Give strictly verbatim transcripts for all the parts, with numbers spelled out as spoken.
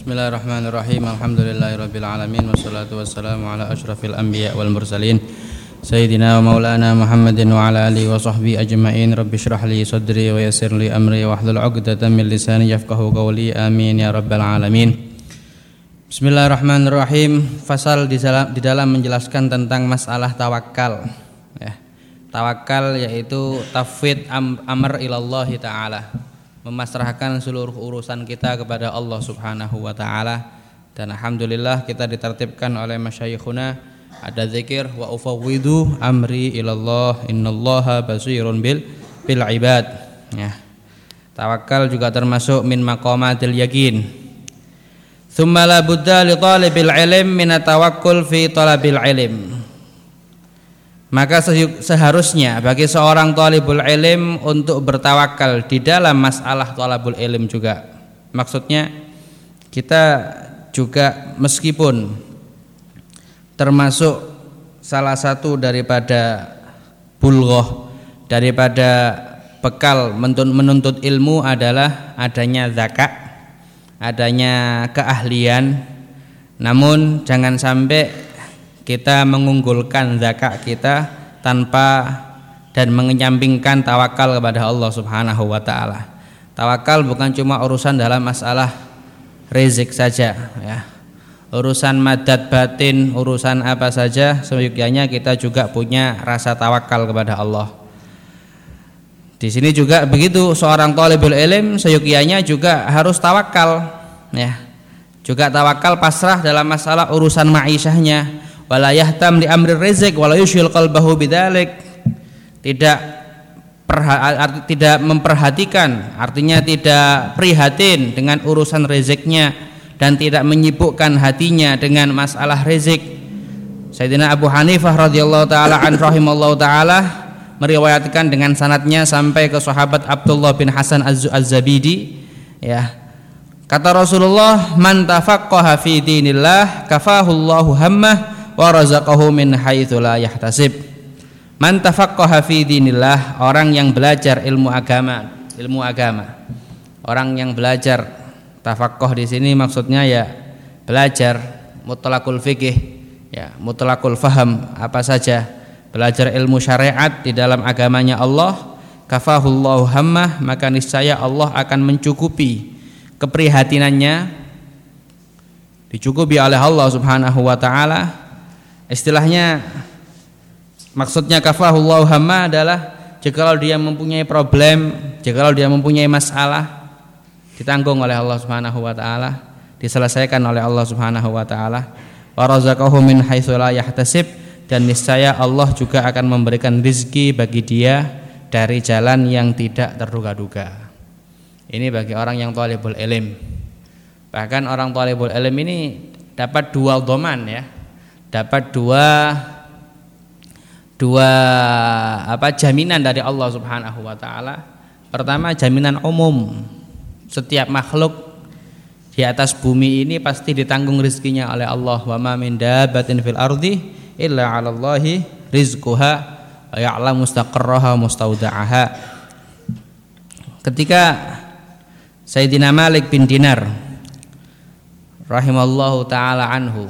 Bismillahirrahmanirrahim. Alhamdulillahirabbil alamin wassalatu wassalamu ala asyrafil anbiya wal mursalin sayyidina wa maulana Muhammadin wa ala alihi wa sahbihi ajmain. Rabbi shrah li sadri wa yassir li amri wahlul 'uqdatam min lisani yafqahu qawli. Amin ya rabbal alamin. Bismillahirrahmanirrahim. Fasal di dalam, di dalam menjelaskan tentang masalah tawakal. Ya. Tawakal yaitu tafwid am, amr ilallahi ta'ala, memasrahkan seluruh urusan kita kepada Allah Subhanahu wa taala. Dan alhamdulillah kita ditertibkan oleh masyayikhuna, ada zikir wa ufawwidu amri ilallah innallaha basirun bil bil ibad. Ya. Tawakal juga termasuk min maqamatil yakin. Tsumma la budda li talibil ilm min tawakkul fi talabil ilm. Maka seharusnya bagi seorang talibul ilm untuk bertawakal di dalam masalah talabul ilm juga. Maksudnya kita juga meskipun termasuk salah satu daripada bulghah, daripada bekal menuntut ilmu adalah adanya zakat, adanya keahlian. Namun jangan sampai kita mengunggulkan zakat kita tanpa dan mengenyampingkan tawakal kepada Allah Subhanahu wa taala. Tawakal bukan cuma urusan dalam masalah rezeki saja, ya. Urusan madad batin, urusan apa saja seyogyanya kita juga punya rasa tawakal kepada Allah. Di sini juga begitu, seorang thalibul ilm seyogyanya juga harus tawakal, ya. Juga tawakal pasrah dalam masalah urusan ma'isyahnya. Wala yahtam li amri rizq wala yushil qalbahu bidzalik. Tidak perha, tidak memperhatikan, artinya tidak prihatin dengan urusan rezeknya dan tidak menyibukkan hatinya dengan masalah rezek. Sayyidina Abu Hanifah radhiyallahu taala an rahimallahu taala meriwayatkan dengan sanadnya sampai ke sahabat Abdullah bin Hasan Az-Zabidi, ya. Kata Rasulullah, man tafaqqaha fi dinillah kafahullahu hammah wa razaqahu min haitsu la yahtasib. Man tafaqqaha fi dinillah, orang yang belajar ilmu agama, ilmu agama. Orang yang belajar, tafaqqah di sini maksudnya ya belajar mutlaqul fikih, ya, mutlaqul faham, apa saja, belajar ilmu syariat di dalam agamanya Allah, kafahullahu hammah, maka niscaya Allah akan mencukupi keprihatinannya, dicukupi oleh Allah Subhanahu wa taala. Istilahnya, maksudnya kafahullahu hamma adalah jikalau dia mempunyai problem, jikalau dia mempunyai masalah, ditanggung oleh Allah Subhanahu wa taala, diselesaikan oleh Allah Subhanahu wa taala. Wa razaqahu min haitsu la yahtasib, dan niscaya Allah juga akan memberikan rezeki bagi dia dari jalan yang tidak terduga-duga. Ini bagi orang yang thalibul ilm. Bahkan orang thalibul ilm ini dapat dua dhaman, ya. Dapat dua dua apa jaminan dari Allah Subhanahu wa taala. Pertama, jaminan umum. Setiap makhluk di atas bumi ini pasti ditanggung rezekinya oleh Allah. Wa ma min dabbatin fil ardi illa 'alallahi rizquha wa ya'lamu mustaqarraha mustauda'aha. Ketika Sayyidina Malik bin Dinar rahimallahu taala anhu,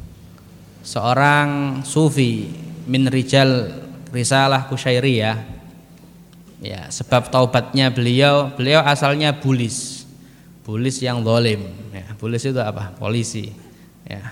seorang sufi min rijal risalah Kusyairiyah, ya, sebab taubatnya beliau, beliau asalnya bulis, bulis yang zalim, ya. Bulis itu apa? Polisi, ya,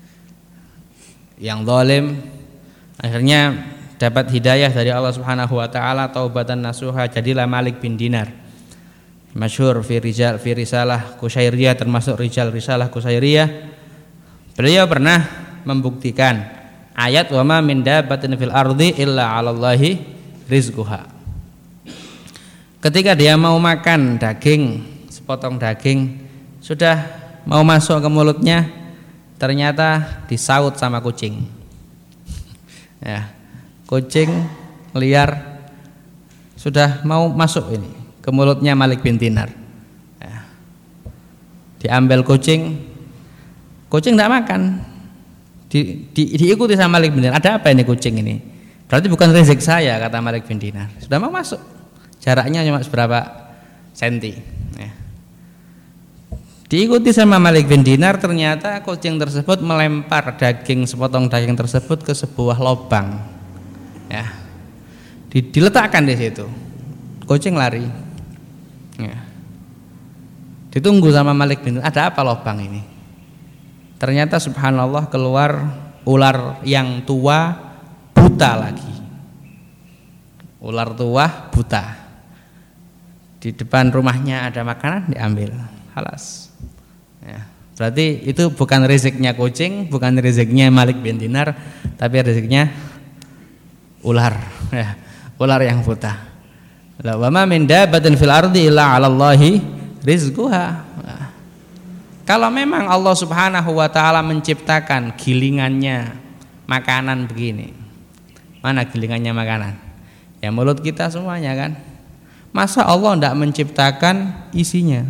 yang zalim. Akhirnya dapat hidayah dari Allah Subhanahu wa taala, taubatan nasuha, jadilah Malik bin Dinar, masyhur fi rijal fi risalah Kusyairiyah, termasuk rijal risalah Kusyairiyah. Beliau pernah membuktikan ayat wa ma min dabbatin fil ardi illa 'alallahi rizquha. Ketika dia mau makan daging, sepotong daging, sudah mau masuk ke mulutnya, ternyata disaut sama kucing. Ya, kucing liar sudah mau masuk ini ke mulutnya Malik bin Dinar. Ya. Diambil kucing, kucing tidak makan. Di, di, diikuti sama Malik bin Dinar. Ada apa ini kucing ini? Berarti bukan rezeki saya, kata Malik bin Dinar. Sudah mau masuk, jaraknya cuma seberapa senti, ya. Diikuti sama Malik bin Dinar, ternyata kucing tersebut melempar daging sepotong daging tersebut ke sebuah lubang. Ya. Diletakkan di situ. Kucing lari. Ya. Ditunggu sama Malik bin Dinar, ada apa lubang ini? Ternyata subhanallah keluar ular yang tua buta lagi. Ular tua buta. Di depan rumahnya ada makanan, diambil. Halas. Ya, berarti itu bukan rezeknya kucing, bukan rezeknya Malik bin Dinar, tapi rezeknya ular, ya, ular yang buta. La wa ma min dabbatin fil ardi illa 'ala Allahi rizquha. Nah, kalau memang Allah Subhanahu wa taala menciptakan gilingannya makanan begini. Mana gilingannya makanan? Ya mulut kita semuanya kan. Masa Allah tidak menciptakan isinya?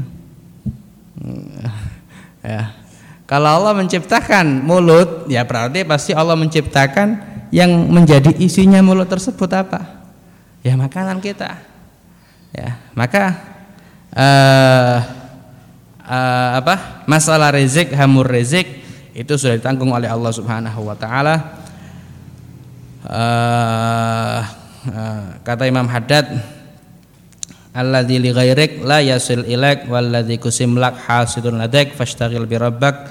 Ya. Kalau Allah menciptakan mulut, ya berarti pasti Allah menciptakan yang menjadi isinya mulut tersebut apa? Ya makanan kita. Ya, maka uh, uh, apa? Masalah rezeki, hamur rezeki itu sudah ditanggung oleh Allah Subhanahu wa taala. Uh, uh, kata Imam Haddad, alladzi li ghairik la yasil ilaik walladzi kusimlak hasidun ladaik fashtaghil bi rabbak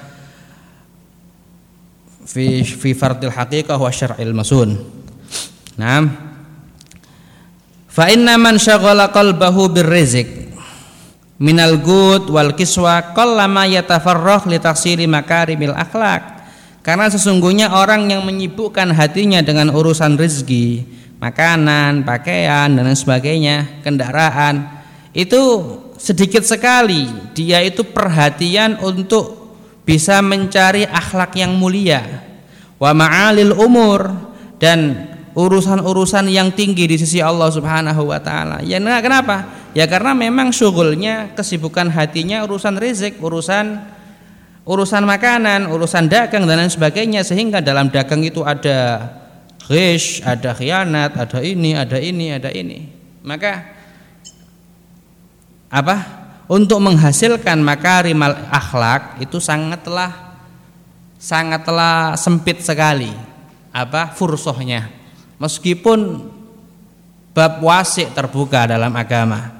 fi fi fardil haqiqah wa syar'il masun. Naam. Fa inna man syaghala qalbahu birrizq minal gud wal kiswa qallama yatafarragh li tahsili makarimil akhlaq. Karena sesungguhnya orang yang menyibukkan hatinya dengan urusan rezeki, makanan, pakaian dan lain sebagainya, kendaraan, itu sedikit sekali dia itu perhatian untuk bisa mencari akhlak yang mulia, wa ma'alil umur, dan urusan-urusan yang tinggi di sisi Allah Subhanahu wa taala. Ya nah, kenapa? Ya karena memang syughulnya, kesibukan hatinya urusan rezeki, urusan urusan makanan, urusan dagang dan lain sebagainya, sehingga dalam dagang itu ada ghish, ada khianat, ada ini, ada ini, ada ini. Maka apa? Untuk menghasilkan makarimal akhlak itu sangatlah sangatlah sempit sekali apa fursohnya. Meskipun bab wasi' terbuka dalam agama.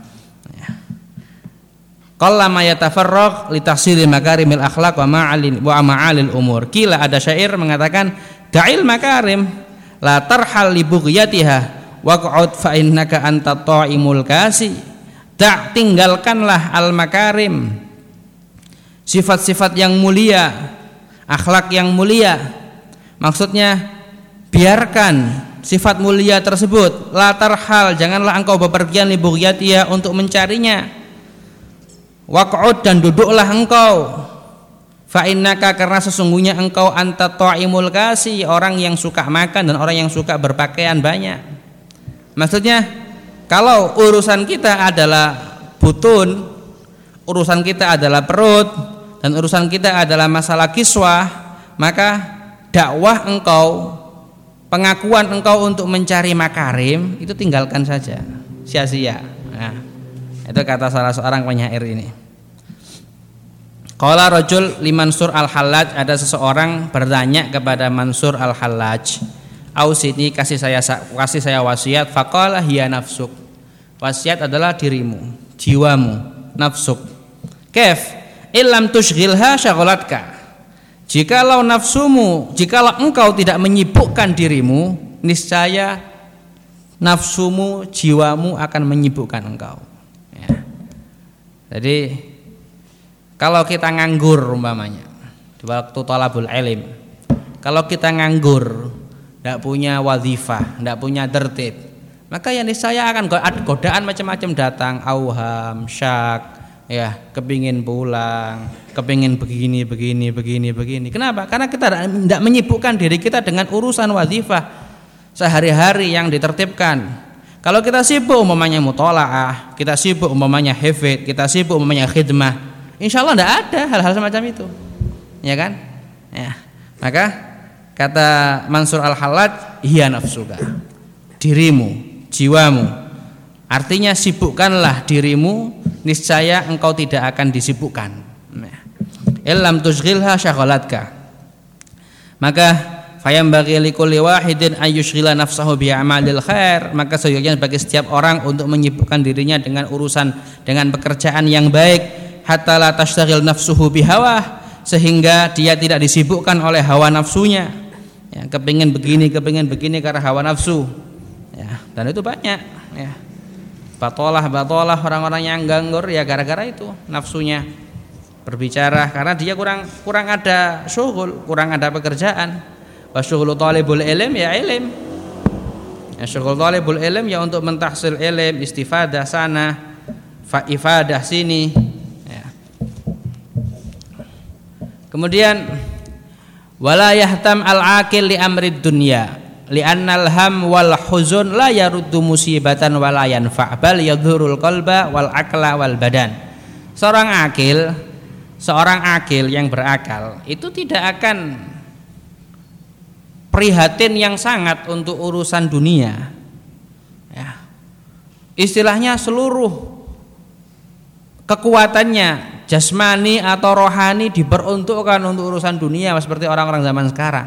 Qallama yatafarragh li tahsili makarimil akhlaq wa ma'alil wa ma'alil umur. Kila ada syair mengatakan da'il makarim la tarhal li bughyatiha waq'ud fa innaka anta ta'imul kasi. Tak tinggalkanlah al makarim, sifat-sifat yang mulia, akhlak yang mulia. Maksudnya biarkan sifat mulia tersebut, la tarhal, janganlah engkau bepergian li bughyatiha untuk mencarinya. Waq'ud, dan duduklah engkau, fa innaka, karena sesungguhnya engkau anta ta'imul kasi, orang yang suka makan dan orang yang suka berpakaian banyak. Maksudnya kalau urusan kita adalah butun, urusan kita adalah perut, dan urusan kita adalah masalah kiswah, maka dakwah engkau, pengakuan engkau untuk mencari makarim itu tinggalkan saja, sia-sia. Nah, itu kata salah seorang penyair ini. Qala rajul li Mansur al-Hallaj, ada seseorang bertanya kepada Mansur al-Hallaj, ausini, kasih saya kasih saya wasiat. Faqala hiya nafsuk, wasiat adalah dirimu, jiwamu, nafsuk. Kaif illam tushghilha syaghlatka, jikalau nafsumu, jikalau engkau tidak menyibukkan dirimu, niscaya nafsumu, jiwamu akan menyibukkan engkau. Jadi kalau kita nganggur umpamanya di waktu thalabul ilm, kalau kita nganggur, tidak punya wazifah, tidak punya tertib, maka yang niscaya akan godaan macam-macam datang, auham, syak, ya, kepingin pulang, kepingin begini, begini, begini, begini. Kenapa? Karena kita tidak menyibukkan diri kita dengan urusan wazifah sehari-hari yang ditertibkan. Kalau kita sibuk umpamanya mutolaah, kita sibuk umpamanya hafid, kita sibuk umpamanya khidmah, insya Allah tidak ada hal-hal semacam itu, ya kan? Ya. Maka kata Mansur al-Hallaj, hiya nafsuka, dirimu, jiwamu. Artinya sibukkanlah dirimu, niscaya engkau tidak akan disibukkan. Nah, illam tushghilha syaghalatka. Maka fayambaghi likulli wahidin ayyushghila nafsahu bi a'malil khair, maka seyogyanya bagi setiap orang untuk menyibukkan dirinya dengan urusan dengan pekerjaan yang baik, hatta la tashtaghil nafsuhu bihawah, sehingga dia tidak disibukkan oleh hawa nafsunya. Ya, kepingin begini, kepingin begini karena hawa nafsu. Ya, dan itu banyak. Ya, batolah, batolah orang-orang yang nganggur ya gara-gara itu nafsunya berbicara karena dia kurang kurang ada syughul, kurang ada pekerjaan. Wa syughulu talibul ilm ya ilm. Ya, syughul talibul ilm ya untuk mentahsil ilm, istifadah sana, fa ifadah sini. Ya. Kemudian wala yahtam al-aqil li amrid dunya li'annal ham wal huzun la yaruddu musibatan wala yanfa' bal yadhurul qalba wal aqla wal badan. Seorang akil, seorang akil yang berakal itu tidak akan prihatin yang sangat untuk urusan dunia. Ya. Istilahnya seluruh kekuatannya jasmani atau rohani diperuntukkan untuk urusan dunia seperti orang-orang zaman sekarang.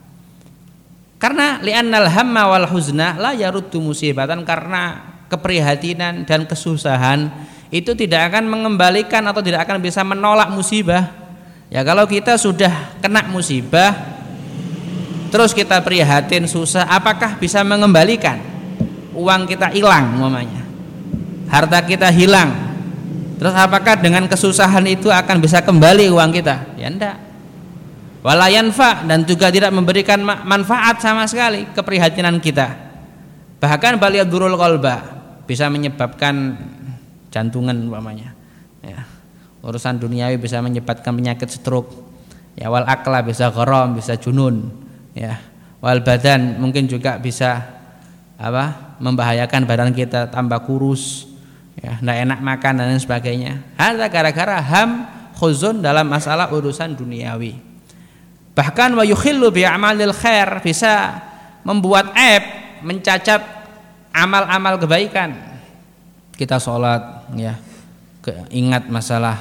Karena li'annal hamma wal huzna la yaruddu musibatan, karena keprihatinan dan kesusahan itu tidak akan mengembalikan atau tidak akan bisa menolak musibah. Ya kalau kita sudah kena musibah terus kita prihatin susah, apakah bisa mengembalikan? Uang kita hilang umpamanya, harta kita hilang, terus apakah dengan kesusahan itu akan bisa kembali uang kita? Ya enggak. Wala yanfa, dan juga tidak memberikan manfaat sama sekali keprihatinan kita. Bahkan baliyadurul qalba, bisa menyebabkan jantungan umpamanya. Ya. Urusan duniawi bisa menyebabkan penyakit stroke. Ya, wal akla bisa gharam, bisa junun. Ya. Wal badan mungkin juga bisa apa? Membahayakan badan kita, tambah kurus. Ya, enggak enak makan dan lain sebagainya. Hanya gara-gara ham khuzun dalam masalah urusan duniawi. Bahkan wa yukhillu bi a'malil khair, bisa membuat aib, mencacat amal-amal kebaikan. Kita sholat ya, ingat masalah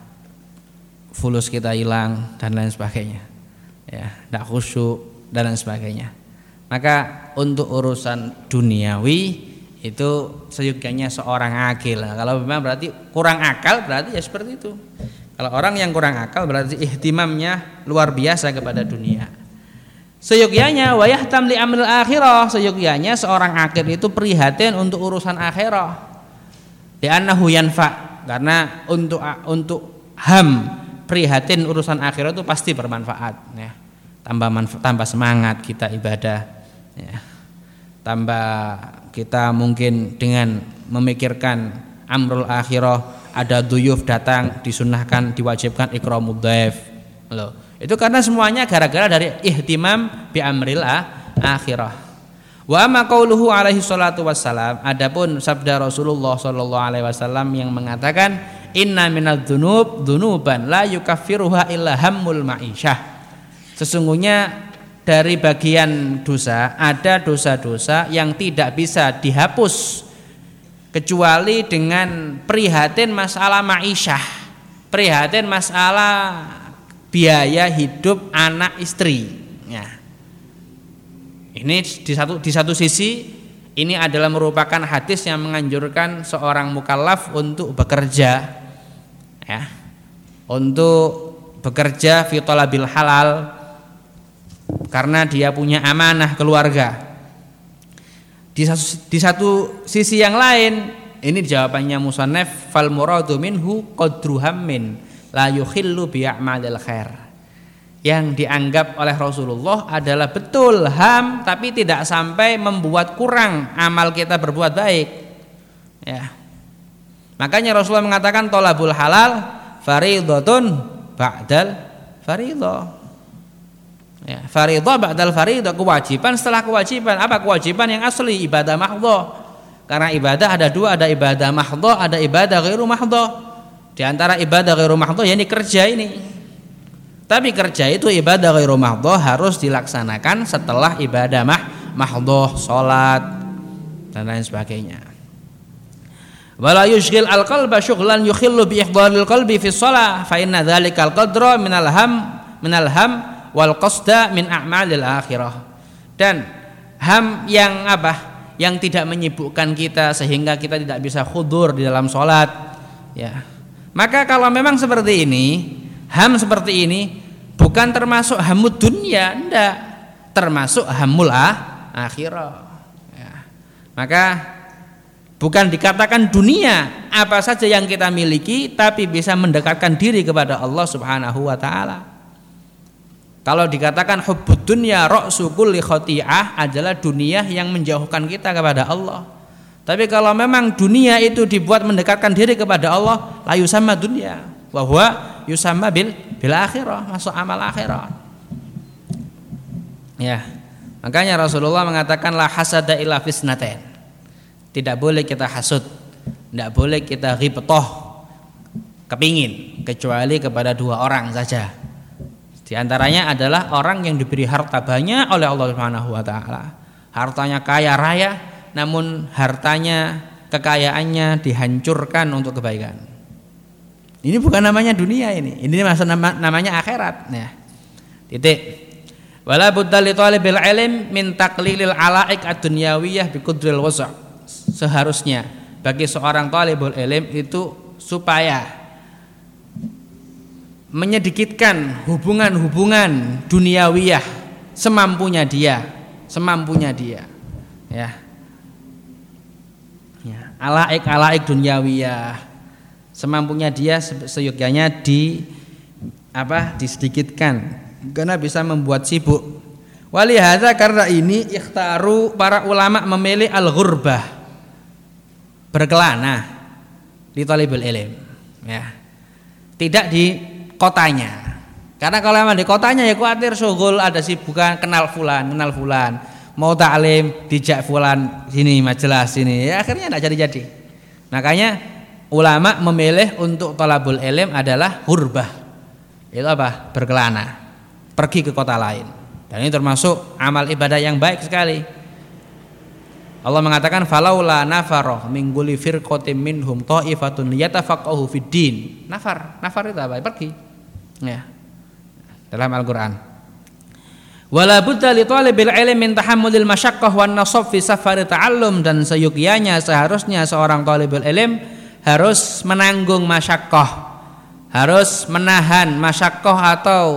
fulus kita hilang dan lain sebagainya. Ya, enggak khusyuk dan lain sebagainya. Maka untuk urusan duniawi itu seyogyanya seorang akil. Nah, kalau memang berarti kurang akal, berarti ya seperti itu. Kalau orang yang kurang akal berarti ihtimamnya luar biasa kepada dunia. Seyogyanya wa yahtam li amril akhirah, seyogyanya seorang akil itu prihatin untuk urusan akhirah. Li'annahu yanfa, karena untuk untuk ham prihatin urusan akhirah itu pasti bermanfaat ya. Tambah manfa, tambah semangat kita ibadah ya. Tambah kita mungkin dengan memikirkan amrul akhirah, ada duyuf datang, disunahkan, diwajibkan ikramud dhaif. Loh, itu karena semuanya gara-gara dari ihtimam bi amril akhirah. Wa amma qauluhu alaihi salatu wassalam, adapun sabda Rasulullah sallallahu alaihi wasallam yang mengatakan inna minadz dzunub dzunuban la yukaffiruha illa hammul ma'isyah. Sesungguhnya dari bagian dosa ada dosa-dosa yang tidak bisa dihapus kecuali dengan prihatin masalah ma'isyah, prihatin masalah biaya hidup anak istri. Ya. Ini di satu di satu sisi ini adalah merupakan hadis yang menganjurkan seorang mukallaf untuk bekerja, ya, untuk bekerja fi talabil halal karena dia punya amanah keluarga. Di satu, di satu sisi yang lain, ini jawabannya musannaf, fal muradu minhu qadru hammin la yukhillu bi a'malil khair. Yang dianggap oleh Rasulullah adalah betul ham, tapi tidak sampai membuat kurang amal kita berbuat baik. Ya. Makanya Rasulullah mengatakan thalabul halal fardhatun ba'dal fardhah. Ya, faridah ba'dal faridah, kewajiban setelah kewajiban. Apa kewajiban yang asli? Ibadah mahdhah. Karena ibadah ada dua, ada ibadah mahdhah, ada ibadah ghairu mahdhah. Di antara ibadah ghairu mahdhah yakni kerja ini. Tapi kerja itu ibadah ghairu mahdhah harus dilaksanakan setelah ibadah mah mahdhah, salat dan lain sebagainya. Wala yushghil al-qalba syughlan yukhillu bi ihdharil qalbi fi shalah fa inna dzalikal qadra minal ham minal ham wal qasda min a'malil akhirah. Dan ham yang apa? Yang tidak menyibukkan kita sehingga kita tidak bisa khudur di dalam salat, ya. Maka kalau memang seperti ini, ham seperti ini bukan termasuk hamud dunia, enggak, termasuk hamul ah, akhirah, ya. Maka bukan dikatakan dunia apa saja yang kita miliki, tapi bisa mendekatkan diri kepada Allah Subhanahu wa taala. Kalau dikatakan hubbud dunya ra'su kulli khati'ah adalah dunia yang menjauhkan kita kepada Allah. Tapi kalau memang dunia itu dibuat mendekatkan diri kepada Allah, la yusamma dunya wa huwa yusamma bil bil akhirah, masuk amal akhirat. Ya. Makanya Rasulullah mengatakan la hasada illa fisnatain. Tidak boleh kita hasud, tidak boleh kita ghibthah, kepingin, kecuali kepada dua orang saja. Di antaranya adalah orang yang diberi harta banyak oleh Allah Subhanahu wa taala. Hartanya kaya raya, namun hartanya, kekayaannya dihancurkan untuk kebaikan. Ini bukan namanya dunia ini. Ini maksud nama, namanya akhirat, ya. Titik. Wala budda li talibil ilm min taqlilil alaik ad-dunyawiyah bi qadril wasa'. Seharusnya bagi seorang talibul ilm itu supaya menyedikitkan hubungan-hubungan duniawiyah semampunya dia, semampunya dia, ya. Ya, alaik-alaik duniawiyah semampunya dia, seyogyanya di apa disedikitkan karena bisa membuat sibuk. Walihada, karena ini ikhtaru, para ulama memilih al-ghurbah, berkelana di talibul ilm, ya. Tidak di kotanya, karena kalau memang di kotanya ya khawatir syughul, ada sibukan, kenal fulan, kenal fulan, mau taklim dijak fulan sini majelis sini, ya akhirnya tidak jadi-jadi. Makanya ulama memilih untuk talabul ilm adalah hurbah, itu apa? Berkelana, pergi ke kota lain, dan ini termasuk amal ibadah yang baik sekali. Allah mengatakan falaula nafaroh min kulli firqatin minhum ta'ifatun yatafaqahu fid din. Nafar, nafar itu apa? Pergi. Ya. Dalam Al-Qur'an. Wala budda li talibil ilmi min tahammulil masyaqqah wan nasab fi safari ta'allum, dan seyukianya seharusnya seorang talibul ilm harus menanggung masyaqqah, harus menahan masyaqqah atau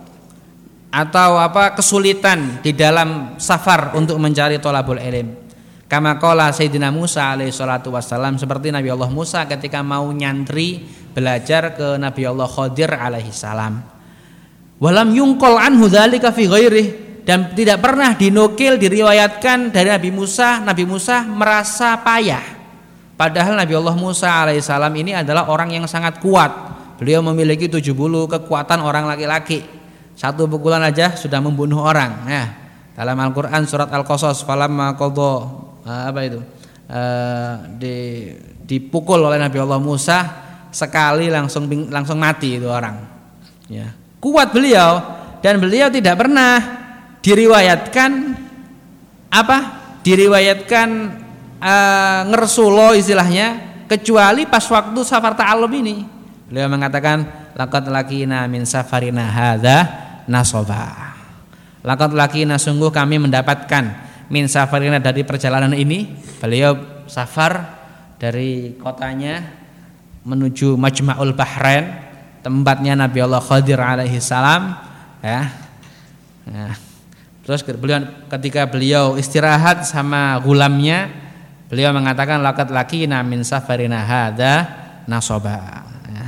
atau apa kesulitan di dalam safar untuk mencari talabul ilm. Kama qala Sayyidina Musa alaihi salatu wassalam, seperti Nabi Allah Musa ketika mau nyantri belajar ke Nabi Allah Khadir alaihi salam. Walam yungqal anhu dzalika fi ghairih, dan tidak pernah dinukil diriwayatkan dari Nabi Musa, Nabi Musa merasa payah. Padahal Nabi Allah Musa alaihi salam ini adalah orang yang sangat kuat. Beliau memiliki tujuh puluh kekuatan orang laki-laki. Satu pukulan aja sudah membunuh orang. Nah, dalam Al-Qur'an surat Al-Qasas, falamma qadha apa itu uh, di, dipukul oleh Nabi Allah Musa sekali langsung langsung mati itu orang, ya. Kuat beliau, dan beliau tidak pernah diriwayatkan apa diriwayatkan uh, ngersulo istilahnya, kecuali pas waktu safar ta'allum ini. Beliau mengatakan laqad laqina min safarina hadza nasaba, laqad laqina, sungguh kami mendapatkan min safarina, dari perjalanan ini. Beliau safar dari kotanya menuju Majma'ul Bahrain, tempatnya Nabi Allah Khadir alaihi salam, ya. Nah, terus beliau ketika beliau istirahat sama gulamnya, beliau mengatakan laqad laqina min safarina hadza nasaba, ya.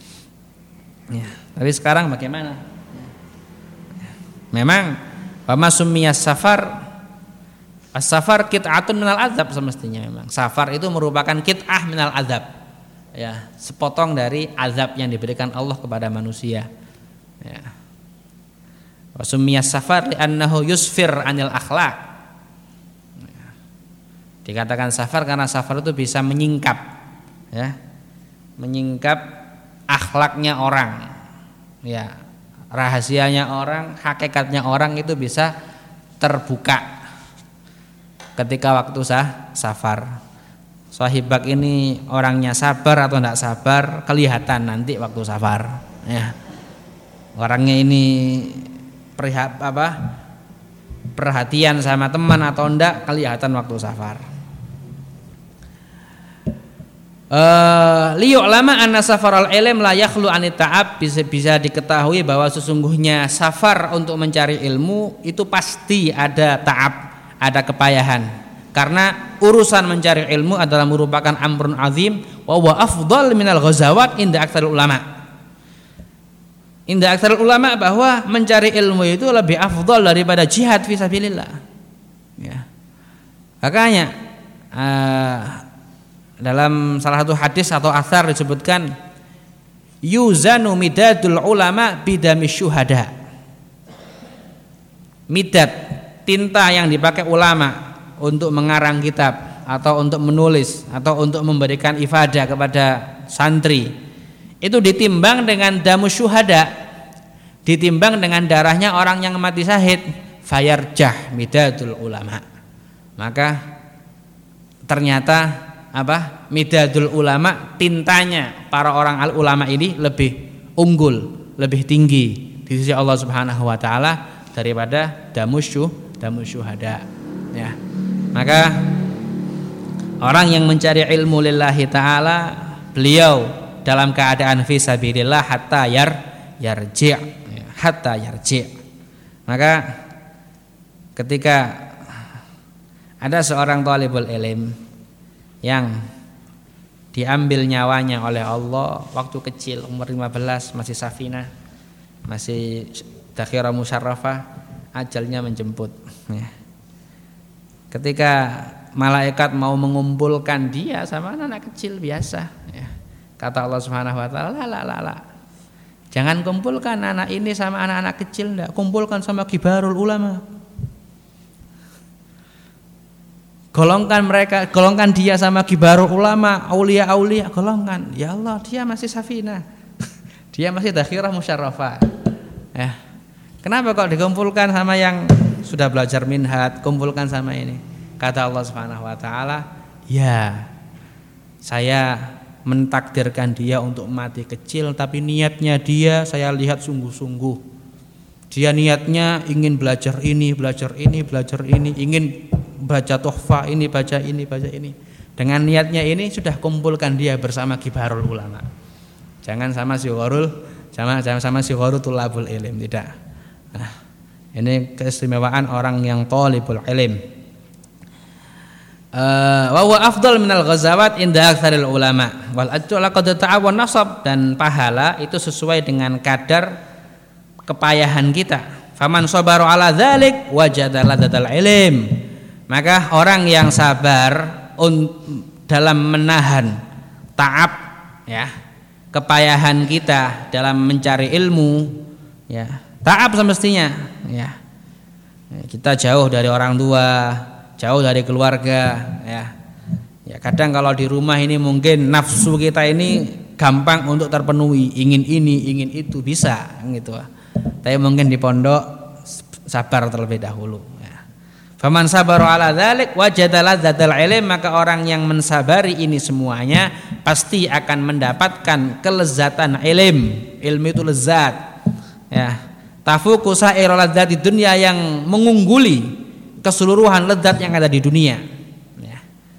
Ya, tapi sekarang bagaimana? Memang wa sumiyas safar, as-safar kit'atun minal azab, semestinya memang safar itu merupakan kit'ah minal azab, ya, sepotong dari azab yang diberikan Allah kepada manusia, ya. Wa summiyas safar li'annahu yusfir anil akhlaq, ya. Dikatakan safar karena safar itu bisa menyingkap, ya, menyingkap akhlaknya orang, ya, rahasianya orang, hakikatnya orang itu bisa terbuka ketika waktu sah, safar. sahibak ini orangnya sabar atau tidak sabar kelihatan nanti waktu safar ya. Orangnya ini perhatian apa perhatian sama teman atau enggak kelihatan waktu safar. Uh, liyu'lama anna safaral ilm la yakhlu anit ta'ab, bisa bisa diketahui bahwa sesungguhnya safar untuk mencari ilmu itu pasti ada ta'ab, ada kepayahan. Karena urusan mencari ilmu adalah merupakan amrun azim wa huwa afdal minal ghazawat inda aktsarul ulama. Inda aktsarul ulama bahwa mencari ilmu itu lebih afdal daripada jihad fi sabilillah. Ya. Makanya uh, dalam salah satu hadis atau athar disebutkan yuzanu midadul ulama bidami syuhada. Midad, tinta yang dipakai ulama untuk mengarang kitab atau untuk menulis atau untuk memberikan ifadah kepada santri, itu ditimbang dengan damu syuhada, ditimbang dengan darahnya orang yang mati syahid. Fayarjah midadul ulama. Maka ternyata apa? Midadul ulama, tintanya para orang al ulama ini lebih unggul, lebih tinggi di sisi Allah Subhanahu wa taala daripada damusyuh, damusyuhada. Ya. Maka orang yang mencari ilmu lillahi taala, beliau dalam keadaan fi sabilillah hatta yar yarji', ya, hatta yarji'. Maka ketika ada seorang thalibul ilm yang diambil nyawanya oleh Allah waktu kecil, umur lima belas, masih safina, masih dakhirah musyarrafah, ajalnya menjemput ya. Ketika malaikat mau mengumpulkan dia sama anak kecil biasa ya, kata Allah Subhanahu wa taala, la la la, jangan kumpulkan anak ini sama anak-anak kecil, enggak, kumpulkan sama kibarul ulama. Golongkan mereka, golongkan dia sama kibarul ulama, aulia-aulia, golongkan. Ya Allah, dia masih safina. Dia masih dakhirah musyarrafah. Ya. Kenapa kok dikumpulkan sama yang sudah belajar minhaj, kumpulkan sama ini? Kata Allah Subhanahu wa taala, "Ya, saya mentakdirkan dia untuk mati kecil, tapi niatnya dia saya lihat sungguh-sungguh. Dia niatnya ingin belajar ini, belajar ini, belajar ini, ingin baca tuhfah ini, baca ini, baca ini. Dengan niatnya ini sudah kumpulkan dia bersama kibarul ulama. Jangan sama sigharul, jangan jangan sama sigharul tulabul ilm, tidak. Nah, ini keistimewaan orang yang thalibul ilm. Uh, wa huwa afdal minal ghazawat inda aktsaril ulama. Wal ajru laqad ta'awan nasab, dan pahala itu sesuai dengan kadar kepayahan kita. Faman sabaru ala dzalik wajada ladzal ilm. Maka orang yang sabar dalam menahan ta'ab ya, kepayahan kita dalam mencari ilmu ya, ta'ab semestinya ya. Kita jauh dari orang tua, jauh dari keluarga ya. Ya, kadang kalau di rumah ini mungkin nafsu kita ini gampang untuk terpenuhi, ingin ini, ingin itu, bisa gitu. Tapi mungkin di pondok sabar terlebih dahulu. Faman sabaru ala dzalik wajada ladzatal ilm, maka orang yang mensabari ini semuanya pasti akan mendapatkan kelezatan ilm. Ilmu itu lezat. Ya. Tafuqu sa'irul ladzati dunya, yang mengungguli keseluruhan lezat yang ada di dunia. Ya.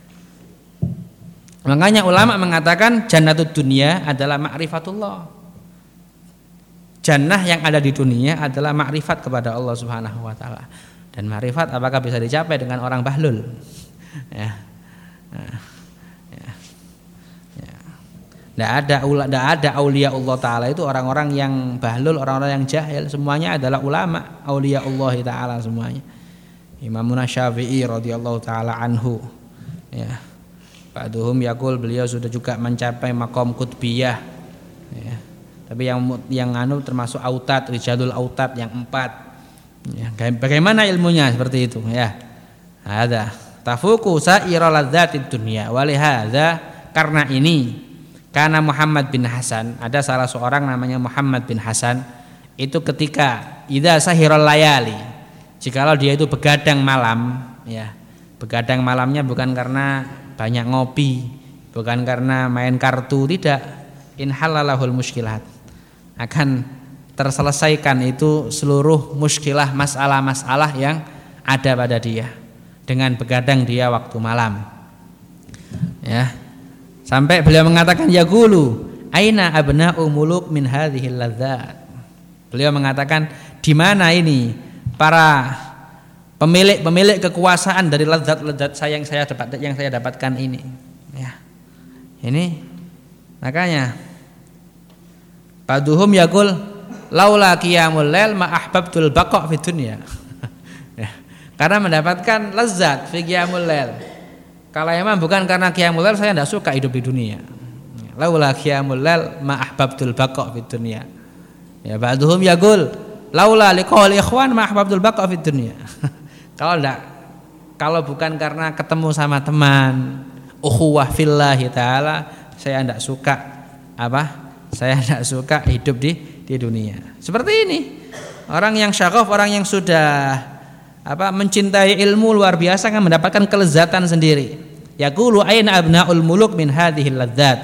Makanya ulama mengatakan jannatud dunya adalah ma'rifatullah. Jannah yang ada di dunia adalah makrifat kepada Allah Subhanahu wa taala. Dan makrifat apakah bisa dicapai dengan orang bahlul? Ya. Nah, ya. Ya. Nggak ada nggak ada aulia Allah taala itu orang-orang yang bahlul, orang-orang yang jahil. Semuanya adalah ulama, aulia Allah taala semuanya. Imam Syafi'i radhiyallahu taala anhu. Ya. Ba'duhum yaqul, beliau sudah juga mencapai maqam qutbiyah. Ya. Tapi yang yang anu termasuk autat, rijalul autat yang empat. Ya, bagaimana ilmunya seperti itu ya. Ada tafuqu sa'ira ladzatid dunya wa lihadza, karena ini karena Muhammad bin Hasan, ada salah seorang namanya Muhammad bin Hasan, itu ketika idza sahiral layali, jikalau dia itu begadang malam ya. Begadang malamnya bukan karena banyak ngopi, bukan karena main kartu, tidak. Inhalalahul muskilat, akan terselesaikan itu seluruh muskilah, masalah-masalah yang ada pada dia dengan begadang dia waktu malam. Ya. Sampai beliau mengatakan yaqulu aina abna'u muluk min hadhil ladzat. Beliau mengatakan di mana ini para pemilik-pemilik kekuasaan dari lezat-lezat saya yang saya dapat yang saya dapatkan ini. Ya. Ini makanya Baduhum yaqul laula qiyamul lail ma ahbabtul baqa fid dunya. Ya. Karena mendapatkan lezat fi qiyamul lail. Kalau memang bukan karena qiyamul lail saya tidak suka hidup di dunia. Laula qiyamul lail ma ahbabtul baqa fid dunya. Ya, baduhum yaqul laula liqaul ikhwan ma ahbabtul baqa fid dunya. Kalau enggak, kalau bukan karena ketemu sama teman, ukhuwah fillahi taala, saya enggak suka apa? Saya enggak suka hidup di di dunia. Seperti ini. Orang yang syaghaf, orang yang sudah apa mencintai ilmu luar biasa kan mendapatkan kelezatan sendiri. Yaqulu aina abnaul muluk min hadhil ladzat.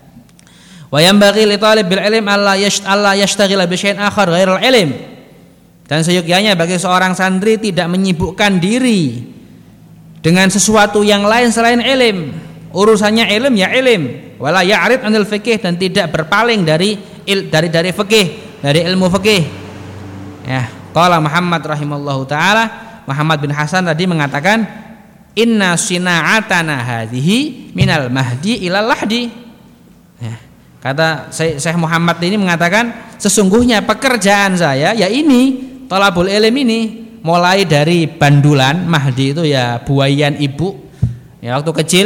Wa yanbaghi li talibil ilm alla yash alla yashtaghila bi syai'in akhar ghairal ilm. Dan seyogyanya bagi seorang santri tidak menyibukkan diri dengan sesuatu yang lain selain ilm. Urusannya ilm ya ilm, wala ya'rid anil fikih, dan tidak berpaling dari il, dari dari fikih, dari ilmu fikih. Ya, qala Muhammad rahimallahu taala, Muhammad bin Hasan tadi mengatakan inna sina'atana hadhihi minal mahdi ilal lahdi. Ya, kata Syekh Muhammad ini mengatakan sesungguhnya pekerjaan saya ya ini thalabul ilm ini mulai dari bandulan. Mahdi itu ya buayan ibu. Ya, waktu kecil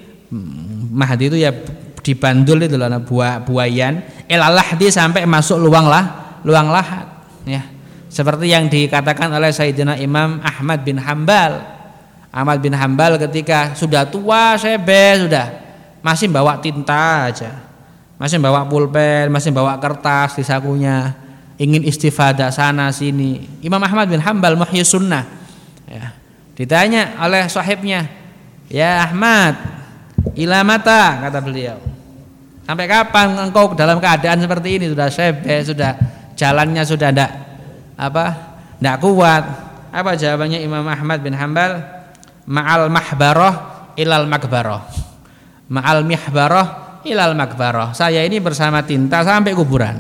Mahdi itu ya dibandul itu loh, buah buayan ilalahdi sampai masuk luang lah, luang lahat. Ya, seperti yang dikatakan oleh Sayyidina Imam Ahmad bin Hambal. Ahmad bin Hambal ketika sudah tua sebe sudah masih bawa tinta aja, masih bawa pulpen, masih bawa kertas di sakunya, ingin istifadah sana sini. Imam Ahmad bin Hambal Muhyi Sunnah. Ya, ditanya oleh sahibnya, ya Ahmad, ila mata, kata beliau, sampai kapan engkau dalam keadaan seperti ini, sudah sebe, sudah jalannya sudah ndak apa ndak kuat. Apa jawabannya Imam Ahmad bin Hambal? Ma'al mahbarah ilal makbarah, ma'al mihbarah ilal makbarah. Saya ini bersama tinta sampai kuburan.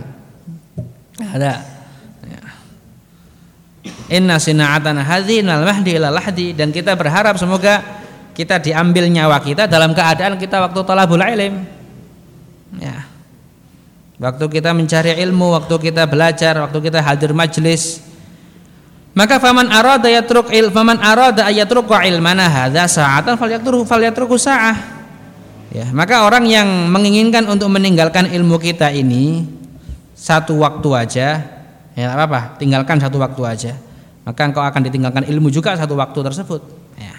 Ada ya. Inna sina'atana hadhi minal mahdi ilal lahdi. Dan kita berharap semoga kita diambil nyawa kita dalam keadaan kita waktu talabul ilm. Ya. Waktu kita mencari ilmu, waktu kita belajar, waktu kita hadir majlis. Maka faman arada yatruk il faman arada ayatruku ilmana hadza sa'atan falyatruku falyatruku sa'ah. Ya, maka orang yang menginginkan untuk meninggalkan ilmu kita ini satu waktu aja, ya enggak apa-apa, tinggalkan satu waktu aja. Maka engkau akan ditinggalkan ilmu juga satu waktu tersebut. Ya.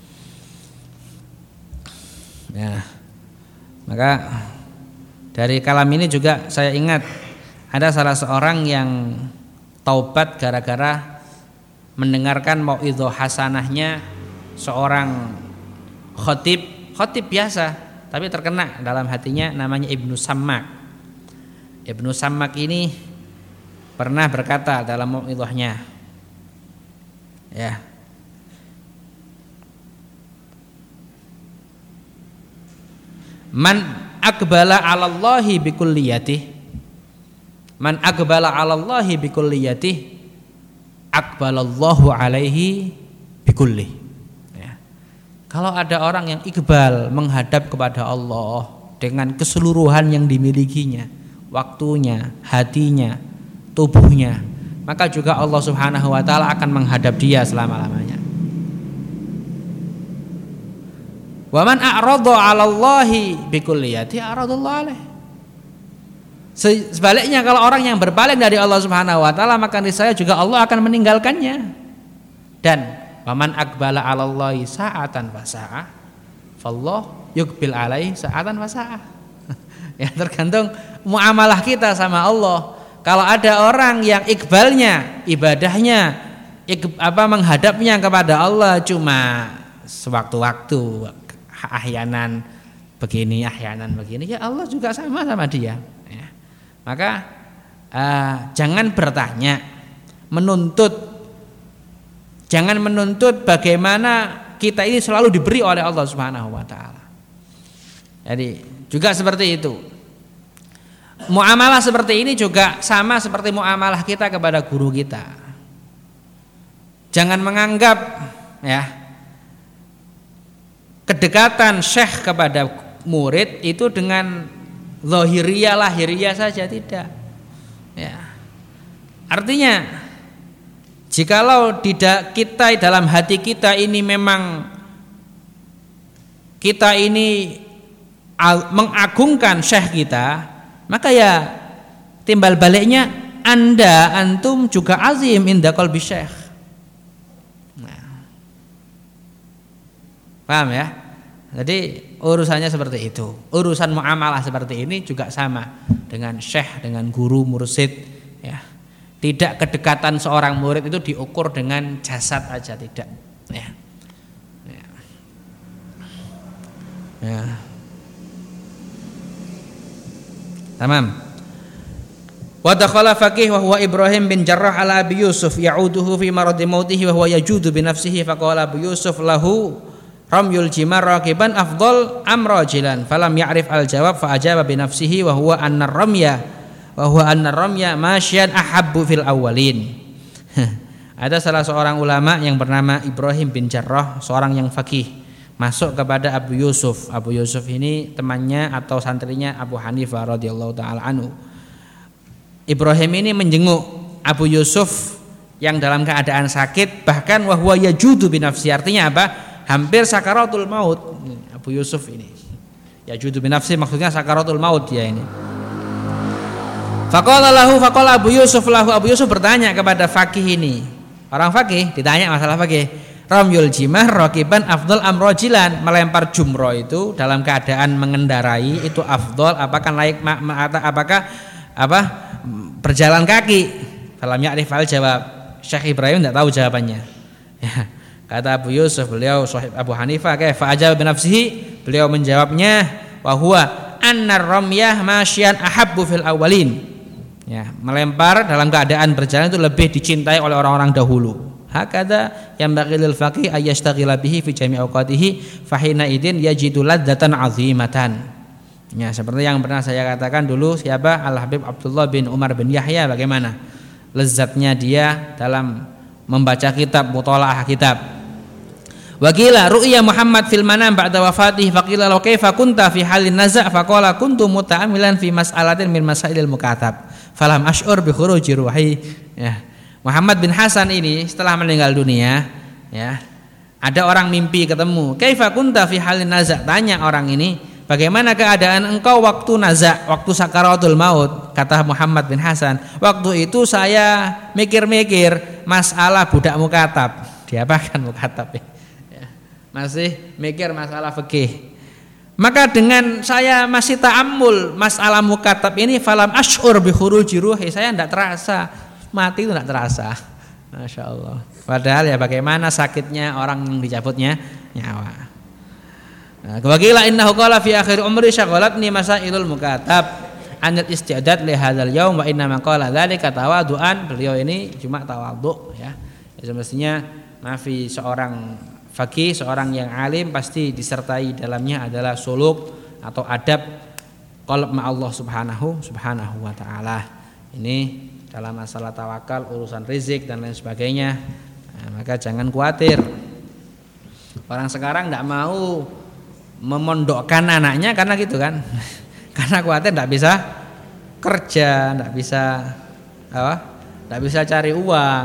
Ya. Maka dari kalam ini juga saya ingat ada salah seorang yang taubat gara-gara mendengarkan mauidhah hasanahnya seorang khatib, khatib biasa tapi terkena dalam hatinya, namanya Ibnu Sammak. Ibnu Sammak ini pernah berkata dalam mauidhahnya, ya, man akbala 'alallahi bikulliyatihi, man akbala 'alallahi bikulliyatihi akbalallahu alaihi bikulli. Ya. Kalau ada orang yang iqbal menghadap kepada Allah dengan keseluruhan yang dimilikinya, waktunya, hatinya, tubuhnya, maka juga Allah Subhanahu wa taala akan menghadap dia selama-lamanya. Wa man a'rada 'alallahi bikulliyati a'radallahu alaihi. Sebaliknya kalau orang yang berpaling dari Allah Subhanahu wa taala, maka niscaya juga Allah akan meninggalkannya. Dan waman aqbala 'alallahi sa'atan fa sa'ah fallahu yuqbil 'alaihi sa'atan fa sa'ah. Ya, tergantung muamalah kita sama Allah. Kalau ada orang yang iqbalnya, ibadahnya, ik, apa menghadapnya kepada Allah cuma sewaktu-waktu, ahyanan begini, ahyanan begini, ya Allah juga sama sama dia. Ya. Maka uh, jangan bertanya, menuntut, jangan menuntut bagaimana kita ini selalu diberi oleh Allah Subhanahu wa taala. Jadi juga seperti itu. Muamalah seperti ini juga sama seperti muamalah kita kepada guru kita. Jangan menganggap ya kedekatan syekh kepada murid itu dengan zahiriyah lahiriah saja, tidak. Ya. Artinya jikalau tidak kita dalam hati kita ini memang kita ini mengagungkan syekh kita, maka ya timbal baliknya Anda antum juga azim inda qalbi syekh. Nah. Paham ya? Jadi urusannya seperti itu. Urusan muamalah seperti ini juga sama dengan syekh, dengan guru, mursid ya. Tidak kedekatan seorang murid itu diukur dengan jasad aja, tidak ya. Ya. Ya. Tamam. Wa dakhala faqih wa huwa Ibrahim bin Jarrah ala Abi Yusuf ya'uduhu fi maradi mautihi wa huwa yajudu bi nafsihi faqala Abu Yusuf lahu ramyul jimar raqiban afdal am rajilan falam ya'rif al jawab fa ajaba bi nafsihi wa huwa anna ramya wa huwa anna ramya masyan ahabbu fil awwalin. Ada salah seorang ulama yang bernama Ibrahim bin Jarrah, seorang yang faqih, masuk kepada Abu Yusuf. Abu Yusuf ini temannya atau santrinya Abu Hanifah radhiyallahu taala anhu. Ibrahim ini menjenguk Abu Yusuf yang dalam keadaan sakit, bahkan wa huwa yajudu bi nafsi, artinya apa? Hampir sakaratul maut. Abu Yusuf ini yajudu bi nafsi maksudnya sakaratul maut dia ini. Faqala lahu faqala Abu Yusuf lahu Abu Yusuf bertanya kepada faqih ini. Orang faqih ditanya masalah faqih. Ramyul jimah raqiban afdal am rajilan, melempar jumroh itu dalam keadaan mengendarai itu afdal apakah layak apakah apa berjalan kaki? Falam ya'rif al jawab. Syekh Ibrahim tidak tahu jawabannya. Ya. Kata Abu Yusuf, beliau sahib Abu Hanifah, kaifa ajaba bi nafsihi, beliau menjawabnya wa huwa annar ramyah masyan ahabbu fil awwalin. Ya, melempar dalam keadaan berjalan itu lebih dicintai oleh orang-orang dahulu. Hakada yang bagilil faqih ayyastaghila bihi fi jami' awqatihi fa hina idin yajidu ladzatan 'azimatan. Ya, seperti yang pernah saya katakan dulu, siapa Al Habib Abdullah bin Umar bin Yahya, bagaimana lezatnya dia dalam membaca kitab, mutalaah kitab. Waqila ru'ya Muhammad fil manam ba'da wafatih faqila law kaifa kunta fi halin naza' faqala kuntu muta'ammilan fi mas'alatin min masailil mukatab falam ash'ur bi khuruji ruhi. Ya. Muhammad bin Hasan ini setelah meninggal dunia, ya, ada orang mimpi ketemu. Kaifa kunta fi halin naza', tanya orang ini, bagaimana keadaan engkau waktu naza', waktu sakaratul maut? Kata Muhammad bin Hasan, waktu itu saya mikir-mikir masalah budak mukatab. Diapakan mukatab ya? Masih mikir masalah fikih. Maka dengan saya masih ta'ammul masalah mukatab ini, falam ash'ur bi khuruji ruhi, saya tidak terasa mati, itu tidak terasa. Masya Allah. Padahal ya bagaimana sakitnya orang yang dicabutnya nyawa. Nah, waqila innahu qala fi akhir umri syaghalatni masailul mukatab anil isti'dad li hadzal yaum wa inna ma qala dzalika tawadu'an. Beliau ini cuma tawadhu ya. Ya semestinya mafi seorang faqih, seorang yang alim pasti disertai dalamnya adalah suluk atau adab qalb ma Allah Subhanahu subhanahu wa taala. Ini dalam masalah tawakal, urusan rezeki dan lain sebagainya. Nah, maka jangan khawatir. Orang sekarang tidak mau memondokkan anaknya karena gitu kan. Karena khawatir tidak bisa kerja, tidak bisa apa? Tidak bisa cari uang.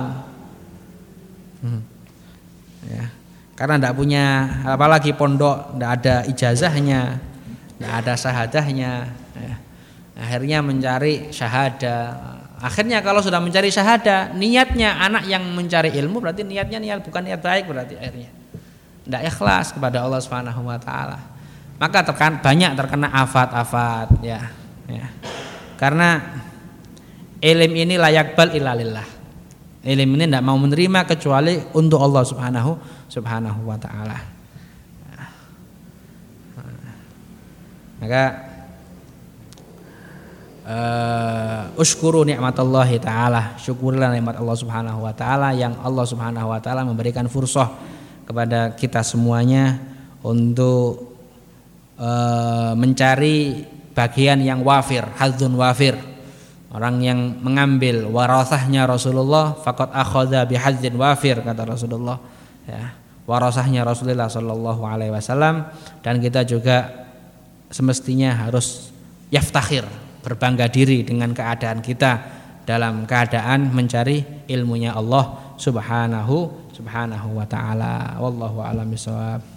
Hmm. Ya. Karena tidak punya, apalagi pondok tidak ada ijazahnya, tidak ada syahadahnya. Ya. Akhirnya mencari syahadah. Akhirnya kalau sudah mencari syahadah, niatnya anak yang mencari ilmu berarti niatnya niat bukan niat baik, berarti akhirnya tidak ikhlas kepada Allah Subhanahu wa taala. Maka terkan, banyak terkena afat-afat ya, ya. Karena ilm ini layak bal ilalillah. Ilm ini tidak mau menerima kecuali untuk Allah Subhanahu subhanahu wa taala. Maka uh, uskuru nikmatallahi ta'ala, syukurlah nikmat Allah Subhanahu wa taala yang Allah Subhanahu wa taala memberikan fursah kepada kita semuanya untuk uh, mencari bagian yang wafir, hadzun wafir. Orang yang mengambil warasahnya Rasulullah faqad akhadha bihadzin wafir, kata Rasulullah, ya, warasahnya Rasulullah sallallahu alaihi wasallam. Dan kita juga semestinya harus yaftakhir, berbangga diri dengan keadaan kita dalam keadaan mencari ilmunya Allah Subhanahu subhanahu wa taala. Wallahu a'lam bishawab.